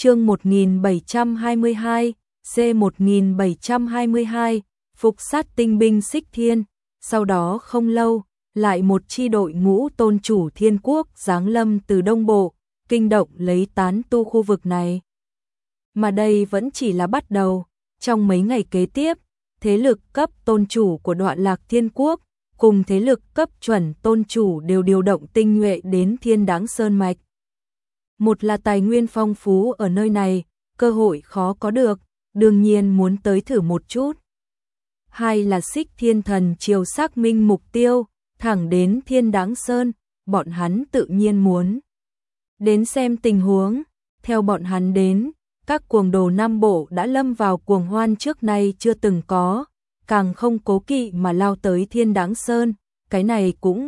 Chương 1722, C1722, phục sát tinh binh Xích Thiên. Sau đó không lâu, lại một chi đội ngũ tôn chủ thiên quốc giáng lâm từ Đông Bộ, kinh động lấy tán tu khu vực này. Mà đây vẫn chỉ là bắt đầu, trong mấy ngày kế tiếp, thế lực cấp tôn chủ của Đoạn Lạc Thiên Quốc cùng thế lực cấp chuẩn tôn chủ đều điều động tinh nhuệ đến Thiên Đáng Sơn Mạch. Một là tài nguyên phong phú ở nơi này, cơ hội khó có được, đương nhiên muốn tới thử một chút. Hai là Xích Thiên Thần Triều xác minh mục tiêu, thẳng đến Thiên Đáng Sơn, bọn hắn tự nhiên muốn đến xem tình huống. Theo bọn hắn đến, các cuồng đồ Nam Bộ đã lâm vào cuồng hoan trước nay chưa từng có, càng không cố kỵ mà lao tới Thiên Đáng Sơn. Cái này cũng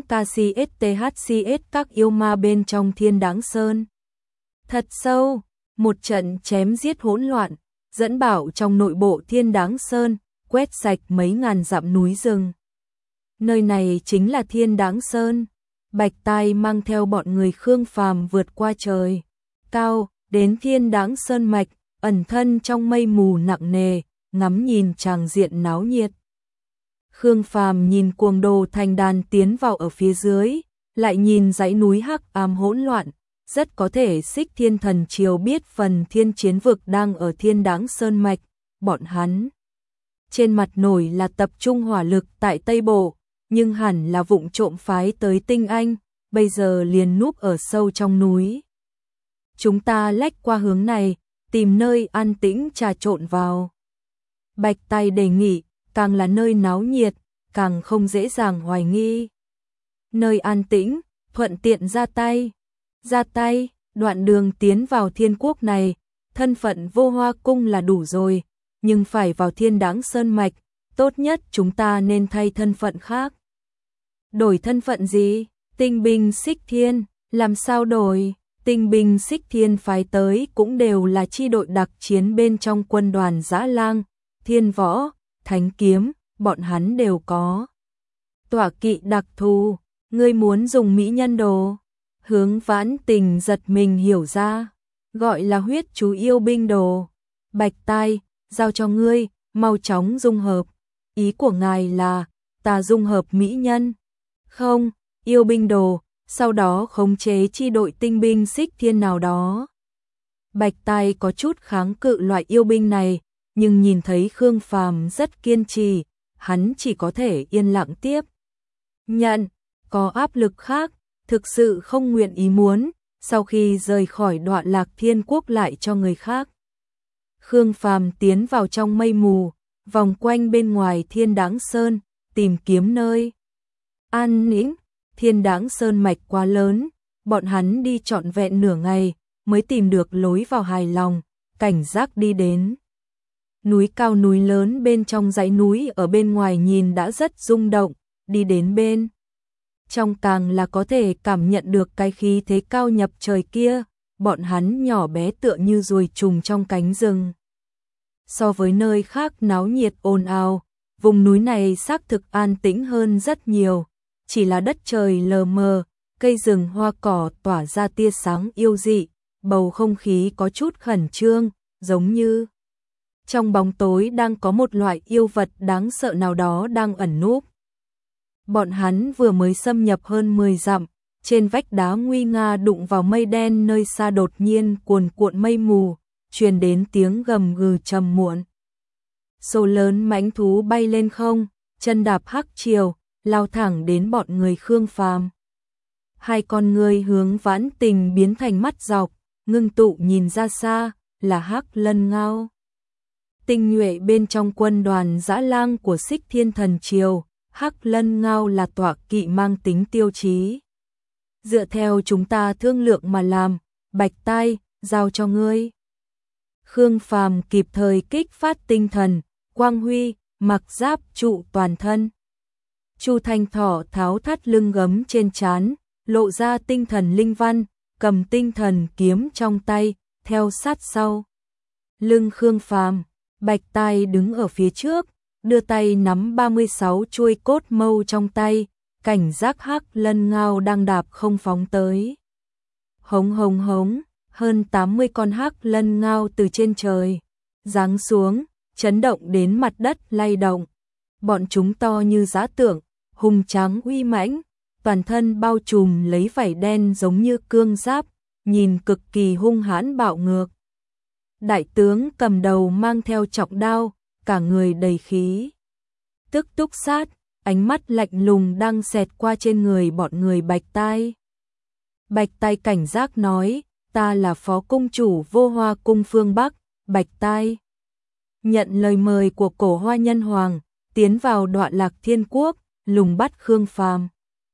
KCSTHCS các yêu ma bên trong Thiên Đáng Sơn. Thật sâu, một trận chém giết hỗn loạn, dẫn bảo trong nội bộ Thiên Đáng Sơn, quét sạch mấy ngàn dặm núi rừng. Nơi này chính là Thiên Đáng Sơn. Bạch Tai mang theo bọn người Khương Phàm vượt qua trời cao, đến Thiên Đáng Sơn mạch, ẩn thân trong mây mù nặng nề, ngắm nhìn tràng diện náo nhiệt. Khương Phàm nhìn cuồng đồ thành đàn tiến vào ở phía dưới, lại nhìn dãy núi hắc ám hỗn loạn, rất có thể Xích Thiên Thần Triều biết phần thiên chiến vực đang ở Thiên Đáng Sơn mạch, bọn hắn trên mặt nổi là tập trung hỏa lực tại Tây Bộ, nhưng hẳn là vụng trộm phái tới Tinh Anh, bây giờ liền núp ở sâu trong núi. Chúng ta lách qua hướng này, tìm nơi an tĩnh trà trộn vào. Bạch Tai đề nghị, càng là nơi náo nhiệt, càng không dễ dàng hoài nghi. Nơi an tĩnh, thuận tiện ra tay. Ra tay, đoạn đường tiến vào thiên quốc này, thân phận Vô Hoa Cung là đủ rồi, nhưng phải vào Thiên Đáng Sơn mạch, tốt nhất chúng ta nên thay thân phận khác. Đổi thân phận gì? Tinh binh Xích Thiên, làm sao đổi? Tinh binh Xích Thiên phái tới cũng đều là chi đội đặc chiến bên trong quân đoàn Dã Lang, Thiên Võ, Thánh Kiếm, bọn hắn đều có tọa kỵ đặc thù. Ngươi muốn dùng mỹ nhân đồ? Hướng Vãn Tình giật mình hiểu ra, gọi là huyết chú yêu binh đồ. Bạch Tai, giao cho ngươi, mau chóng dung hợp. Ý của ngài là ta dung hợp mỹ nhân? Không, yêu binh đồ, sau đó khống chế chi đội tinh binh Xích Thiên nào đó. Bạch Tai có chút kháng cự loại yêu binh này, nhưng nhìn thấy Khương Phàm rất kiên trì, hắn chỉ có thể yên lặng tiếp nhận. Có áp lực khác, thực sự không nguyện ý muốn, sau khi rời khỏi Đoạn Lạc Thiên Quốc lại cho người khác. Khương Phàm tiến vào trong mây mù, vòng quanh bên ngoài Thiên Đáng Sơn, tìm kiếm nơi an tĩnh. Thiên Đáng Sơn mạch quá lớn, bọn hắn đi trọn vẹn nửa ngày mới tìm được lối vào hài lòng, cảnh giác đi đến. Núi cao núi lớn bên trong dãy núi ở bên ngoài nhìn đã rất rung động, đi đến bên trong càng là có thể cảm nhận được cái khí thế cao nhập trời kia, bọn hắn nhỏ bé tựa như ruồi trùng trong cánh rừng. So với nơi khác náo nhiệt ồn ào, vùng núi này xác thực an tĩnh hơn rất nhiều, chỉ là đất trời lờ mờ, cây rừng hoa cỏ tỏa ra tia sáng yêu dị, bầu không khí có chút khẩn trương, giống như trong bóng tối đang có một loại yêu vật đáng sợ nào đó đang ẩn núp. Bọn hắn vừa mới xâm nhập hơn 10 dặm, trên vách đá nguy nga đụng vào mây đen nơi xa đột nhiên cuồn cuộn mây mù, truyền đến tiếng gầm gừ trầm muộn. Số lớn mãnh thú bay lên không, chân đạp hắc triều, lao thẳng đến bọn người Khương Phàm. Hai con người hướng Vãn Tình biến thành mắt dọc, ngưng tụ nhìn ra xa, là Hắc Lân Ngao. Tinh nhuệ bên trong quân đoàn Dã Lang của Xích Thiên Thần Triều, Hắc Lân Ngao là tọa kỵ mang tính tiêu chí. Dựa theo chúng ta thương lượng mà làm, Bạch Tai, giao cho ngươi. Khương Phàm kịp thời kích phát tinh thần, quang huy, mặc giáp trụ toàn thân. Chu Thanh Thỏ tháo thắt lưng gấm trên trán, lộ ra tinh thần linh văn, cầm tinh thần kiếm trong tay, theo sát sau. Lưng Khương Phàm, Bạch Tai đứng ở phía trước, đưa tay nắm 36 chuôi cốt mâu trong tay, cảnh giác Hắc Lân Ngao đang đạp không phóng tới. Hống hống hống, hơn 80 con hắc lân ngao từ trên trời giáng xuống, chấn động đến mặt đất lay động. Bọn chúng to như dã tượng, hùng tráng uy mãnh, toàn thân bao trùm lấy vảy đen giống như cương giáp, nhìn cực kỳ hung hãn bạo ngược. Đại tướng cầm đầu mang theo trọng đao, cả người đầy khí tức túc sát, ánh mắt lạnh lùng đang xẹt qua trên người bọn người Bạch Tai. Bạch Tai cảnh giác nói, ta là phó cung chủ Vô Hoa cung phương Bắc, Bạch Tai. Nhận lời mời của Cổ Hoa Nhân Hoàng, tiến vào Đoạn Lạc Thiên Quốc, lùng bắt Khương Phàm.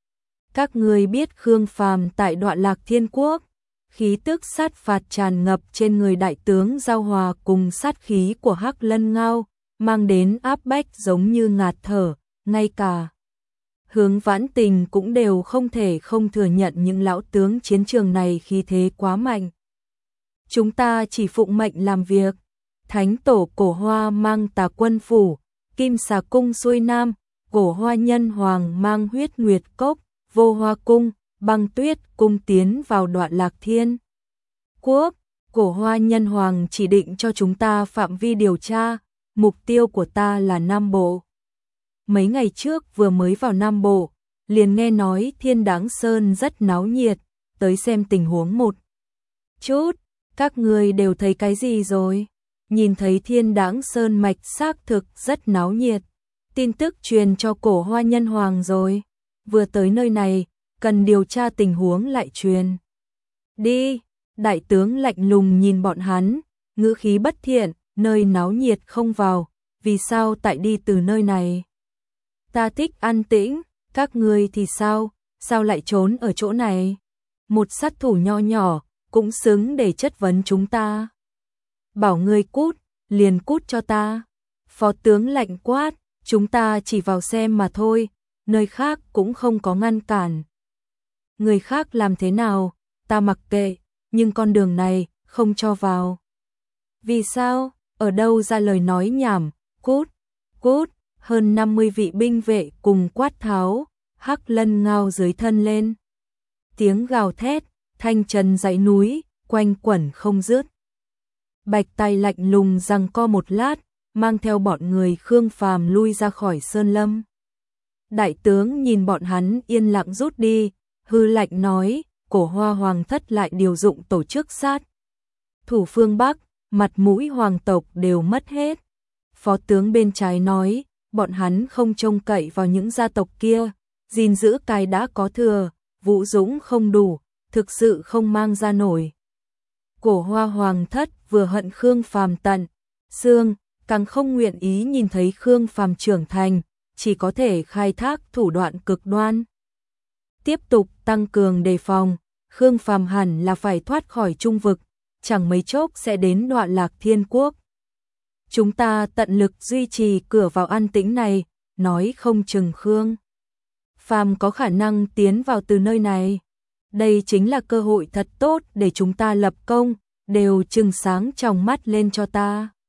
Các ngươi biết Khương Phàm tại Đoạn Lạc Thiên Quốc, khí tức sát phạt tràn ngập trên người đại tướng giao hòa cùng sát khí của hắc lân ngao, mang đến áp bách giống như ngạt thở, ngay cả Hướng Vãn Tình cũng đều không thể không thừa nhận những lão tướng chiến trường này khí thế quá mạnh. Chúng ta chỉ phụng mệnh làm việc. Thánh tổ Cổ Hoa mang Tà Quân phủ, Kim Xà cung xuôi nam, Cổ Hoa Nhân Hoàng mang Huyết Nguyệt cốc, Vô Hoa cung, Băng Tuyết cung tiến vào Đoạn Lạc Thiên Quốc. Cổ Hoa Nhân Hoàng chỉ định cho chúng ta phạm vi điều tra, mục tiêu của ta là Nam Bộ. Mấy ngày trước vừa mới vào Nam Bộ, liền nghe nói Thiên Đáng Sơn rất náo nhiệt, tới xem tình huống một chút. Các người đều thấy cái gì rồi? Nhìn thấy Thiên Đáng Sơn mạch xác thực rất náo nhiệt. Tin tức truyền cho Cổ Hoa Nhân Hoàng rồi. Vừa tới nơi này, cần điều tra tình huống lại truyền. Đi, đại tướng lạnh lùng nhìn bọn hắn, ngữ khí bất thiện, nơi náo nhiệt không vào, vì sao tại đi từ nơi này? Ta thích an tĩnh, các ngươi thì sao lại trốn ở chỗ này? Một sát thủ nho nhỏ, cũng xứng để chất vấn chúng ta. Bảo ngươi cút, liền cút cho ta. Phó tướng lạnh quát, chúng ta chỉ vào xem mà thôi, nơi khác cũng không có ngăn cản. Người khác làm thế nào, ta mặc kệ, nhưng con đường này, không cho vào. Vì sao, ở đâu ra lời nói nhảm, cút, cút, hơn 50 vị binh vệ cùng quát tháo, hắc lân ngao dưới thân lên. Tiếng gào thét, thanh trần dãy núi, quanh quẩn không dứt. Bạch Tai lạnh lùng giằng co một lát, mang theo bọn người Khương Phàm lui ra khỏi sơn lâm. Đại tướng nhìn bọn hắn yên lặng rút đi, hư lạnh nói, Cổ Hoa Hoàng thất lại điều dụng tổ chức sát thủ phương Bắc, mặt mũi hoàng tộc đều mất hết. Phó tướng bên trái nói, bọn hắn không trông cậy vào những gia tộc kia, gìn giữ cái đã có thừa, vũ dũng không đủ, thực sự không mang ra nổi. Cổ Hoa Hoàng thất vừa hận Khương Phàm tận xương, càng không nguyện ý nhìn thấy Khương Phàm trưởng thành, chỉ có thể khai thác thủ đoạn cực đoan. Tiếp tục tăng cường đề phòng, Khương Phàm hẳn là phải thoát khỏi trung vực, chẳng mấy chốc sẽ đến Đoạn Lạc Thiên Quốc. Chúng ta tận lực duy trì cửa vào an tĩnh này, nói không chừng Khương Phàm có khả năng tiến vào từ nơi này. Đây chính là cơ hội thật tốt để chúng ta lập công, đều trừng sáng trong mắt lên cho ta.